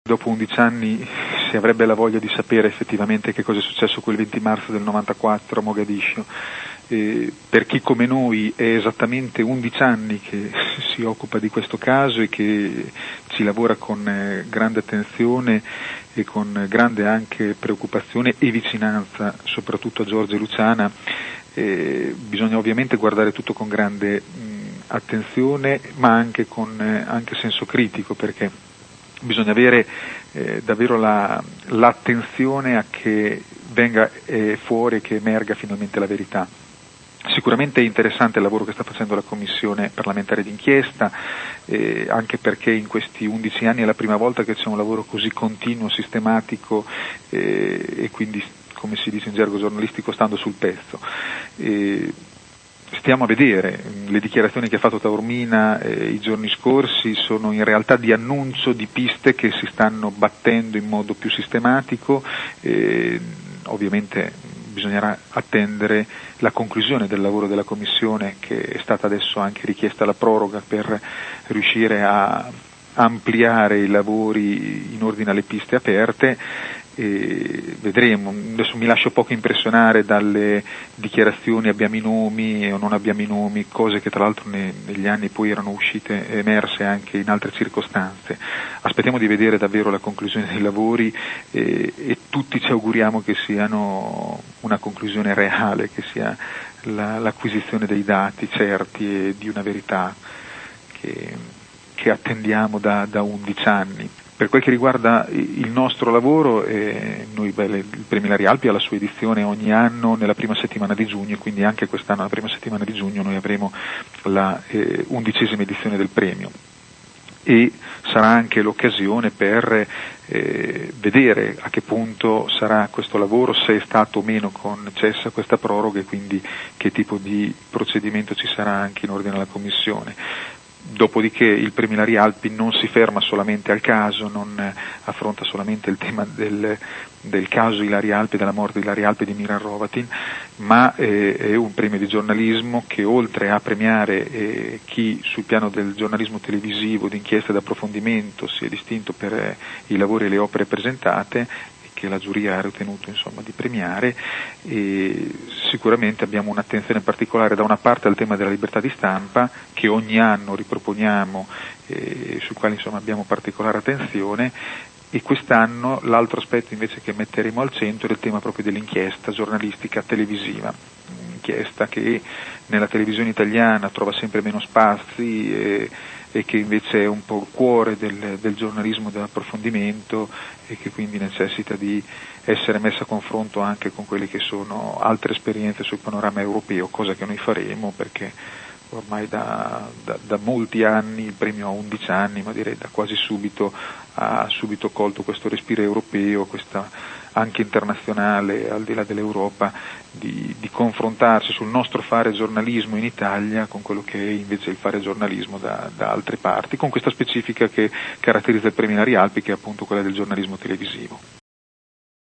Dopo 11 anni si avrebbe la voglia di sapere effettivamente che cosa è successo quel 20 marzo del 94 a Mogadiscio. Per chi come noi è esattamente 11 anni che si occupa di questo caso e che ci lavora con grande attenzione e con grande anche preoccupazione e vicinanza soprattutto a Giorgio e Luciana, bisogna ovviamente guardare tutto con grande attenzione, ma anche con anche senso critico, perché bisogna avere davvero l'attenzione a che venga fuori e che emerga finalmente la verità. Sicuramente è interessante il lavoro che sta facendo la Commissione parlamentare d'inchiesta, anche perché in questi 11 anni è la prima volta che c'è un lavoro così continuo, sistematico e quindi, come si dice in gergo giornalistico, stando sul pezzo. Stiamo a vedere, le dichiarazioni che ha fatto Taormina i giorni scorsi sono in realtà di annuncio di piste che si stanno battendo in modo più sistematico, ovviamente bisognerà attendere la conclusione del lavoro della Commissione, che è stata adesso anche richiesta la proroga per riuscire a ampliare i lavori in ordine alle piste aperte. Vedremo, adesso mi lascio poco impressionare dalle dichiarazioni abbiamo i nomi o non abbiamo i nomi, cose che tra l'altro negli anni poi erano uscite, emerse anche in altre circostanze. Aspettiamo di vedere davvero la conclusione dei lavori e tutti ci auguriamo che siano una conclusione reale, che sia l'acquisizione dei dati certi e di una verità che attendiamo da 11 anni. Per quel che riguarda il nostro lavoro, il Premio Ilaria Alpi ha la sua edizione ogni anno nella prima settimana di giugno, quindi anche quest'anno, la prima settimana di giugno, noi avremo la 11ª edizione del premio. E sarà anche l'occasione per vedere a che punto sarà questo lavoro, se è stato o meno concessa questa proroga e quindi che tipo di procedimento ci sarà anche in ordine alla Commissione. Dopodiché il Premio Ilaria Alpi non si ferma solamente al caso, non affronta solamente il tema del caso Ilaria Alpi, della morte di Ilaria Alpi e di Miran Hrovatin, ma è un premio di giornalismo che, oltre a premiare chi sul piano del giornalismo televisivo, d'inchiesta e d'approfondimento si è distinto per i lavori e le opere presentate, che la giuria ha ritenuto di premiare, e sicuramente abbiamo un'attenzione particolare da una parte al tema della libertà di stampa, che ogni anno riproponiamo sul quale abbiamo particolare attenzione, e quest'anno l'altro aspetto invece che metteremo al centro è il tema proprio dell'inchiesta giornalistica televisiva, inchiesta che nella televisione italiana trova sempre meno spazi e che invece è un po' il cuore del giornalismo dell'approfondimento e che quindi necessita di essere messa a confronto anche con quelle che sono altre esperienze sul panorama europeo, cosa che noi faremo perché ormai da molti anni, il premio ha 11 anni, ma direi da quasi subito ha subito colto questo respiro europeo, questa anche internazionale, al di là dell'Europa, di confrontarsi sul nostro fare giornalismo in Italia con quello che è invece il fare giornalismo da altre parti, con questa specifica che caratterizza il Premio Ilaria Alpi, che è appunto quella del giornalismo televisivo.